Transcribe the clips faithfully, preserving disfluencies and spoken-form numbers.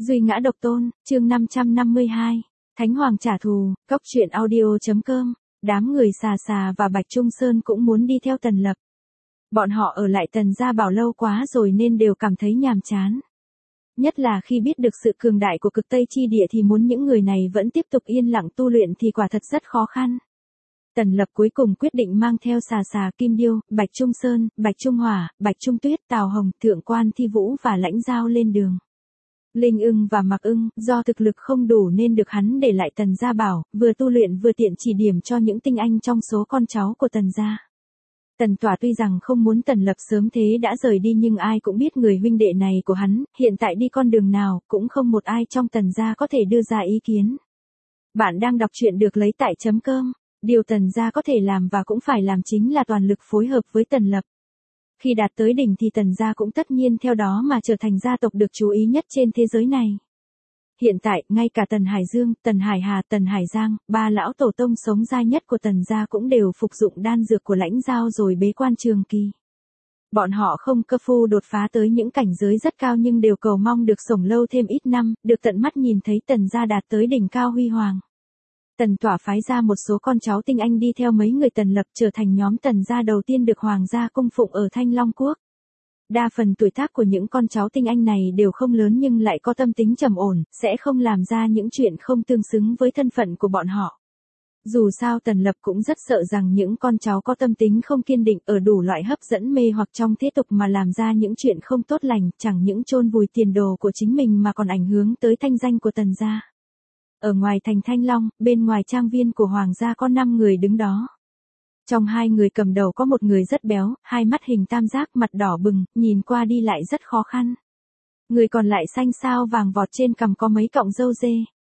Duy ngã độc tôn, chương năm trăm năm mươi hai. Thánh Hoàng trả thù, cốc truyện audio.com. Đám người xà xà và Bạch Trung Sơn cũng muốn đi theo Tần Lập. Bọn họ ở lại Tần gia bảo lâu quá rồi nên đều cảm thấy nhàm chán. Nhất là khi biết được sự cường đại của cực Tây chi địa thì muốn những người này vẫn tiếp tục yên lặng tu luyện thì quả thật rất khó khăn. Tần Lập cuối cùng quyết định mang theo xà xà Kim Điêu, Bạch Trung Sơn, Bạch Trung Hỏa, Bạch Trung Tuyết, Tào Hồng, Thượng Quan Thi Vũ và Lãnh Giao lên đường. Linh Ưng và Mạc Ưng, do thực lực không đủ nên được hắn để lại Tần gia bảo, vừa tu luyện vừa tiện chỉ điểm cho những tinh anh trong số con cháu của Tần gia. Tần Tỏa tuy rằng không muốn Tần Lập sớm thế đã rời đi nhưng ai cũng biết người huynh đệ này của hắn, hiện tại đi con đường nào, cũng không một ai trong Tần gia có thể đưa ra ý kiến. Bạn đang đọc truyện được lấy tại chấm com. Điều Tần gia có thể làm và cũng phải làm chính là toàn lực phối hợp với Tần Lập. Khi đạt tới đỉnh thì Tần gia cũng tất nhiên theo đó mà trở thành gia tộc được chú ý nhất trên thế giới này. Hiện tại, ngay cả Tần Hải Dương, Tần Hải Hà, Tần Hải Giang, ba lão tổ tông sống dai nhất của Tần gia cũng đều phục dụng đan dược của Lãnh Giao rồi bế quan trường kỳ. Bọn họ không cơ phu đột phá tới những cảnh giới rất cao nhưng đều cầu mong được sống lâu thêm ít năm, được tận mắt nhìn thấy Tần gia đạt tới đỉnh cao huy hoàng. Tần Tỏa phái ra một số con cháu tinh anh đi theo mấy người Tần Lập trở thành nhóm Tần gia đầu tiên được hoàng gia cung phụng ở Thanh Long Quốc. Đa phần tuổi tác của những con cháu tinh anh này đều không lớn nhưng lại có tâm tính trầm ổn, sẽ không làm ra những chuyện không tương xứng với thân phận của bọn họ. Dù sao Tần Lập cũng rất sợ rằng những con cháu có tâm tính không kiên định ở đủ loại hấp dẫn mê hoặc trong thế tục mà làm ra những chuyện không tốt lành, chẳng những chôn vùi tiền đồ của chính mình mà còn ảnh hưởng tới thanh danh của Tần gia. Ở ngoài thành Thanh Long, bên ngoài trang viên của hoàng gia có năm người đứng đó. Trong hai người cầm đầu có một người rất béo, hai mắt hình tam giác, mặt đỏ bừng, nhìn qua đi lại rất khó khăn. Người còn lại xanh xao vàng vọt, trên cằm có mấy cọng râu dê.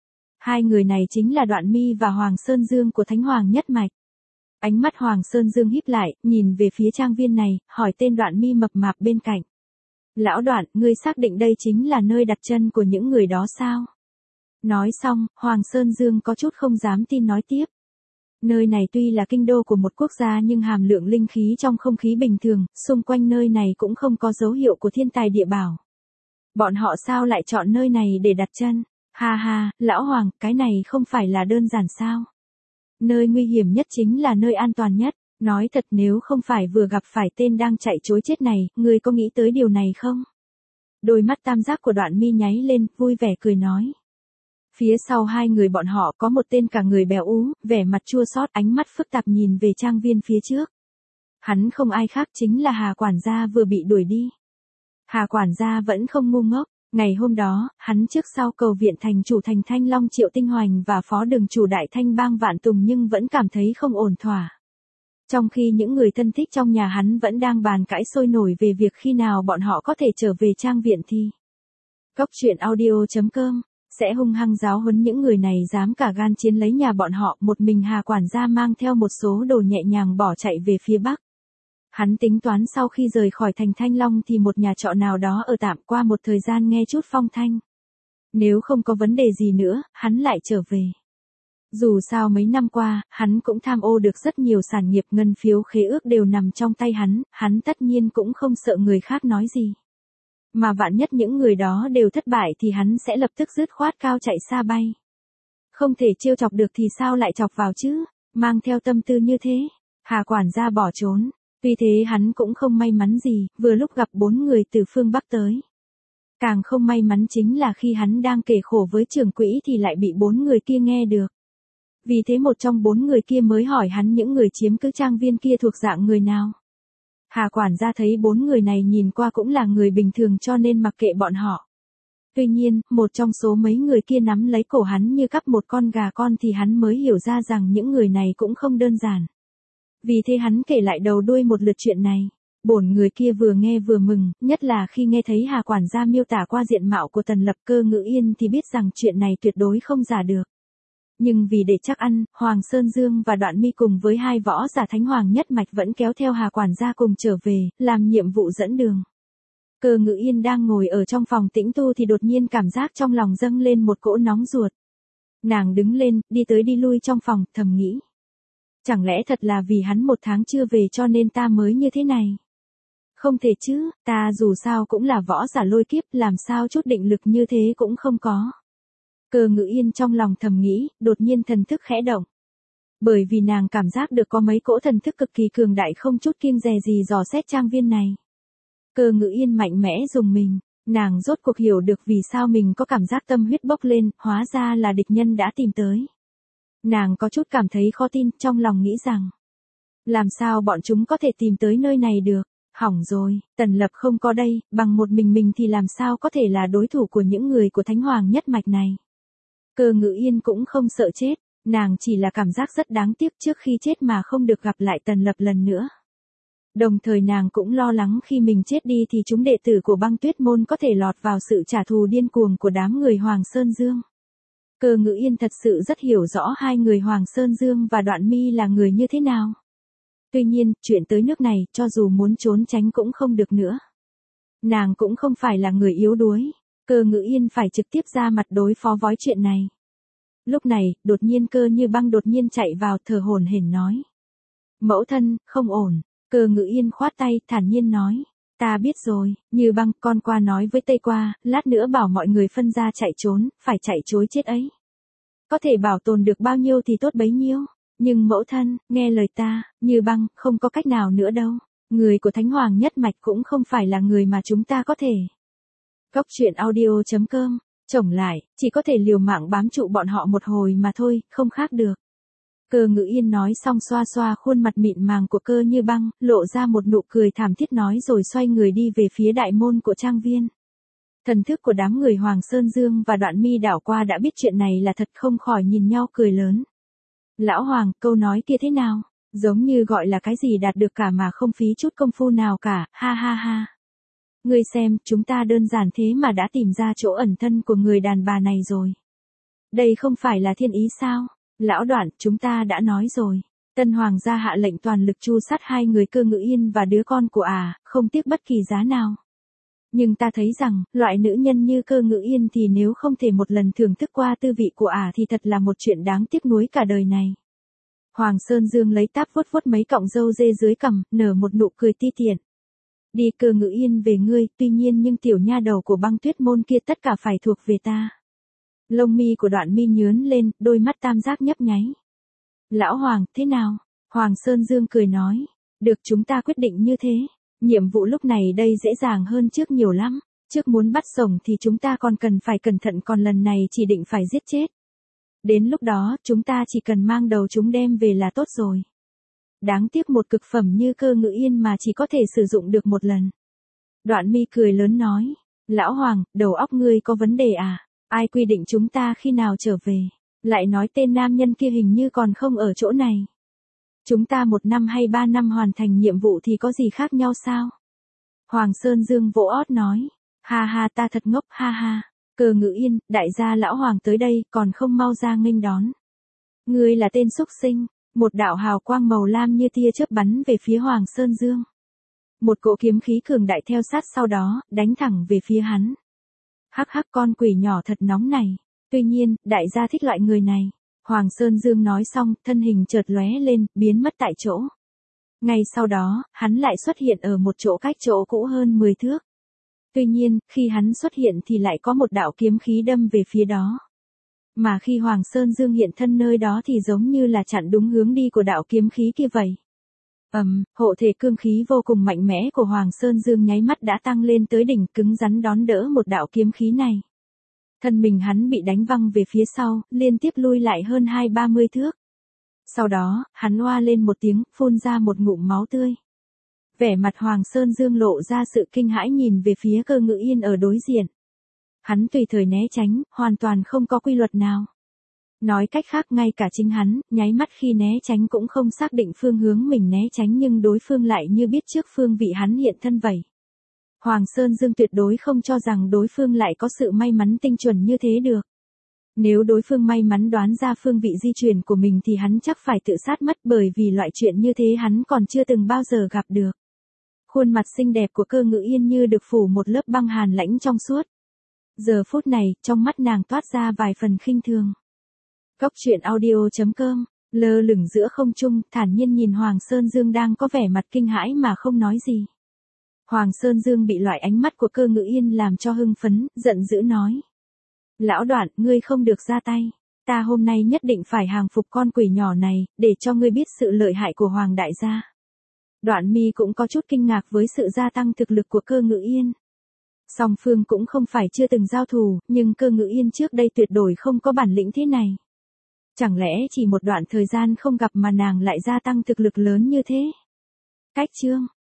Hai người này chính là Đoạn Mi và Hoàng Sơn Dương của Thánh Hoàng nhất mạch. Ánh mắt Hoàng Sơn Dương híp lại, nhìn về phía trang viên này, hỏi tên Đoạn Mi mập mạp bên cạnh. Lão Đoạn, ngươi xác định đây chính là nơi đặt chân của những người đó sao? Nói xong, Hoàng Sơn Dương có chút không dám tin nói tiếp. Nơi này tuy là kinh đô của một quốc gia nhưng hàm lượng linh khí trong không khí bình thường, xung quanh nơi này cũng không có dấu hiệu của thiên tài địa bảo. Bọn họ sao lại chọn nơi này để đặt chân? Ha ha, lão Hoàng, cái này không phải là đơn giản sao? Nơi nguy hiểm nhất chính là nơi an toàn nhất. Nói thật, nếu không phải vừa gặp phải tên đang chạy trối chết này, ngươi có nghĩ tới điều này không? Đôi mắt tam giác của Đoạn Mi nháy lên, vui vẻ cười nói. Phía sau hai người bọn họ có một tên cả người béo ú, vẻ mặt chua xót, ánh mắt phức tạp nhìn về trang viên phía trước. Hắn không ai khác chính là Hà quản gia vừa bị đuổi đi. Hà quản gia vẫn không ngu ngốc, ngày hôm đó, hắn trước sau cầu viện thành chủ thành Thanh Long Triệu Tinh Hoành và phó đường chủ Đại Thanh Bang Vạn Tùng nhưng vẫn cảm thấy không ổn thỏa. Trong khi những người thân thích trong nhà hắn vẫn đang bàn cãi sôi nổi về việc khi nào bọn họ có thể trở về trang viện thì cốc truyện audio.com sẽ hung hăng giáo huấn những người này dám cả gan chiến lấy nhà bọn họ. Một mình Hà quản gia mang theo một số đồ nhẹ nhàng bỏ chạy về phía bắc. Hắn tính toán sau khi rời khỏi thành Thanh Long thì một nhà trọ nào đó ở tạm qua một thời gian nghe chút phong thanh. Nếu không có vấn đề gì nữa, hắn lại trở về. Dù sao mấy năm qua, hắn cũng tham ô được rất nhiều sản nghiệp, ngân phiếu khế ước đều nằm trong tay hắn, hắn tất nhiên cũng không sợ người khác nói gì. Mà vạn nhất những người đó đều thất bại thì hắn sẽ lập tức dứt khoát cao chạy xa bay. Không thể trêu chọc được thì sao lại chọc vào chứ, mang theo tâm tư như thế. Hà quản gia bỏ trốn, tuy thế hắn cũng không may mắn gì, vừa lúc gặp bốn người từ phương Bắc tới. Càng không may mắn chính là khi hắn đang kể khổ với trưởng quỹ thì lại bị bốn người kia nghe được. Vì thế một trong bốn người kia mới hỏi hắn những người chiếm cứ trang viên kia thuộc dạng người nào. Hà quản gia thấy bốn người này nhìn qua cũng là người bình thường cho nên mặc kệ bọn họ. Tuy nhiên, một trong số mấy người kia nắm lấy cổ hắn như cắp một con gà con thì hắn mới hiểu ra rằng những người này cũng không đơn giản. Vì thế hắn kể lại đầu đuôi một lượt chuyện này. Bổn người kia vừa nghe vừa mừng, nhất là khi nghe thấy Hà quản gia miêu tả qua diện mạo của Tần Lập Cơ Ngữ Yên thì biết rằng chuyện này tuyệt đối không giả được. Nhưng vì để chắc ăn, Hoàng Sơn Dương và Đoạn Mi cùng với hai võ giả Thánh Hoàng nhất mạch vẫn kéo theo Hà quản gia cùng trở về, làm nhiệm vụ dẫn đường. Cơ Ngữ Yên đang ngồi ở trong phòng tĩnh tu thì đột nhiên cảm giác trong lòng dâng lên một cỗ nóng ruột. Nàng đứng lên, đi tới đi lui trong phòng, thầm nghĩ. Chẳng lẽ thật là vì hắn một tháng chưa về cho nên ta mới như thế này? Không thể chứ, ta dù sao cũng là võ giả lôi kiếp, làm sao chút định lực như thế cũng không có. Cơ Ngữ Yên trong lòng thầm nghĩ, đột nhiên thần thức khẽ động. Bởi vì nàng cảm giác được có mấy cỗ thần thức cực kỳ cường đại không chút kiêng dè gì dò xét trang viên này. Cơ Ngữ Yên mạnh mẽ dùng mình, nàng rốt cuộc hiểu được vì sao mình có cảm giác tâm huyết bốc lên, hóa ra là địch nhân đã tìm tới. Nàng có chút cảm thấy khó tin, trong lòng nghĩ rằng, làm sao bọn chúng có thể tìm tới nơi này được, hỏng rồi, Tần Lập không có đây, bằng một mình mình thì làm sao có thể là đối thủ của những người của Thánh Hoàng nhất mạch này. Cơ Ngữ Yên cũng không sợ chết, nàng chỉ là cảm giác rất đáng tiếc trước khi chết mà không được gặp lại Tần Lập lần nữa. Đồng thời nàng cũng lo lắng khi mình chết đi thì chúng đệ tử của Băng Tuyết môn có thể lọt vào sự trả thù điên cuồng của đám người Hoàng Sơn Dương. Cơ Ngữ Yên thật sự rất hiểu rõ hai người Hoàng Sơn Dương và Đoạn Mi là người như thế nào. Tuy nhiên, chuyện tới nước này, cho dù muốn trốn tránh cũng không được nữa. Nàng cũng không phải là người yếu đuối. Cơ Ngữ Yên phải trực tiếp ra mặt đối phó với chuyện này. Lúc này, đột nhiên Cơ Như Băng đột nhiên chạy vào thở hổn hển nói. Mẫu thân, không ổn. Cơ Ngữ Yên khoát tay, thản nhiên nói. Ta biết rồi, Như Băng, con qua nói với Tây Qua, lát nữa bảo mọi người phân ra chạy trốn, phải chạy trối chết ấy. Có thể bảo tồn được bao nhiêu thì tốt bấy nhiêu. Nhưng mẫu thân, nghe lời ta, Như Băng, không có cách nào nữa đâu. Người của Thánh Hoàng nhất mạch cũng không phải là người mà chúng ta có thể. Cốc truyện audio chấm com, chổng lại, chỉ có thể liều mạng bám trụ bọn họ một hồi mà thôi, không khác được. Cơ Ngữ Yên nói xong xoa xoa khuôn mặt mịn màng của Cơ Như Băng, lộ ra một nụ cười thảm thiết nói rồi xoay người đi về phía đại môn của trang viên. Thần thức của đám người Hoàng Sơn Dương và Đoạn Mi đảo qua đã biết chuyện này là thật không khỏi nhìn nhau cười lớn. Lão Hoàng, câu nói kia thế nào? Giống như gọi là cái gì đạt được cả mà không phí chút công phu nào cả, ha ha ha. Ngươi xem, chúng ta đơn giản thế mà đã tìm ra chỗ ẩn thân của người đàn bà này rồi. Đây không phải là thiên ý sao? Lão Đoạn, chúng ta đã nói rồi. Tân Hoàng gia hạ lệnh toàn lực tru sát hai người Cơ Ngữ Yên và đứa con của ả, à, không tiếc bất kỳ giá nào. Nhưng ta thấy rằng, loại nữ nhân như Cơ Ngữ Yên thì nếu không thể một lần thưởng thức qua tư vị của ả à thì thật là một chuyện đáng tiếc nuối cả đời này. Hoàng Sơn Dương lấy táp vuốt vuốt mấy cọng râu dê dưới cằm, nở một nụ cười ti tiện. Đi Cơ Ngữ Yên về ngươi, tuy nhiên nhưng tiểu nha đầu của Băng Tuyết môn kia tất cả phải thuộc về ta. Lông mi của Đoạn Mi nhướn lên, đôi mắt tam giác nhấp nháy. Lão Hoàng, thế nào? Hoàng Sơn Dương cười nói. Được, chúng ta quyết định như thế. Nhiệm vụ lúc này đây dễ dàng hơn trước nhiều lắm. Trước muốn bắt rồng thì chúng ta còn cần phải cẩn thận, còn lần này chỉ định phải giết chết. Đến lúc đó, chúng ta chỉ cần mang đầu chúng đem về là tốt rồi. Đáng tiếc một cực phẩm như Cơ Ngữ Yên mà chỉ có thể sử dụng được một lần. Đoạn Mi cười lớn nói. Lão Hoàng, đầu óc ngươi có vấn đề à? Ai quy định chúng ta khi nào trở về? Lại nói tên nam nhân kia hình như còn không ở chỗ này. Chúng ta một năm hay ba năm hoàn thành nhiệm vụ thì có gì khác nhau sao? Hoàng Sơn Dương vỗ ót nói. Ha ha, ta thật ngốc, ha ha. Cơ Ngữ Yên, đại gia Lão Hoàng tới đây, còn không mau ra nghênh đón. Ngươi là tên xúc sinh. Một đạo hào quang màu lam như tia chớp bắn về phía Hoàng Sơn Dương. Một cỗ kiếm khí cường đại theo sát sau đó, đánh thẳng về phía hắn. Hắc hắc, con quỷ nhỏ thật nóng này. Tuy nhiên, đại gia thích loại người này. Hoàng Sơn Dương nói xong, thân hình chợt lóe lên, biến mất tại chỗ. Ngay sau đó, hắn lại xuất hiện ở một chỗ cách chỗ cũ hơn mười thước. Tuy nhiên, khi hắn xuất hiện thì lại có một đạo kiếm khí đâm về phía đó. Mà khi Hoàng Sơn Dương hiện thân nơi đó thì giống như là chặn đúng hướng đi của đạo kiếm khí kia vậy. Ầm, um, hộ thể cương khí vô cùng mạnh mẽ của Hoàng Sơn Dương nháy mắt đã tăng lên tới đỉnh, cứng rắn đón đỡ một đạo kiếm khí này. Thân mình hắn bị đánh văng về phía sau, liên tiếp lui lại hơn hai ba mươi thước. Sau đó, hắn oa lên một tiếng, phun ra một ngụm máu tươi. Vẻ mặt Hoàng Sơn Dương lộ ra sự kinh hãi nhìn về phía Cơ Ngữ Yên ở đối diện. Hắn tùy thời né tránh, hoàn toàn không có quy luật nào. Nói cách khác, ngay cả chính hắn, nháy mắt khi né tránh cũng không xác định phương hướng mình né tránh, nhưng đối phương lại như biết trước phương vị hắn hiện thân vậy. Hoàng Sơn Dương tuyệt đối không cho rằng đối phương lại có sự may mắn tinh chuẩn như thế được. Nếu đối phương may mắn đoán ra phương vị di chuyển của mình thì hắn chắc phải tự sát mất, bởi vì loại chuyện như thế hắn còn chưa từng bao giờ gặp được. Khuôn mặt xinh đẹp của Cơ Ngữ Yên như được phủ một lớp băng hàn lãnh trong suốt. Giờ phút này, trong mắt nàng toát ra vài phần khinh thường. Cốc truyện audio chấm com, lơ lửng giữa không trung, thản nhiên nhìn Hoàng Sơn Dương đang có vẻ mặt kinh hãi mà không nói gì. Hoàng Sơn Dương bị loại ánh mắt của Cơ Ngự Yên làm cho hưng phấn, giận dữ nói. Lão Đoạn, ngươi không được ra tay. Ta hôm nay nhất định phải hàng phục con quỷ nhỏ này, để cho ngươi biết sự lợi hại của Hoàng đại gia. Đoạn Mi cũng có chút kinh ngạc với sự gia tăng thực lực của Cơ Ngự Yên. Song phương cũng không phải chưa từng giao thủ, nhưng Cơ Ngự Yên trước đây tuyệt đối không có bản lĩnh thế này. Chẳng lẽ chỉ một đoạn thời gian không gặp mà nàng lại gia tăng thực lực lớn như thế? Cách chương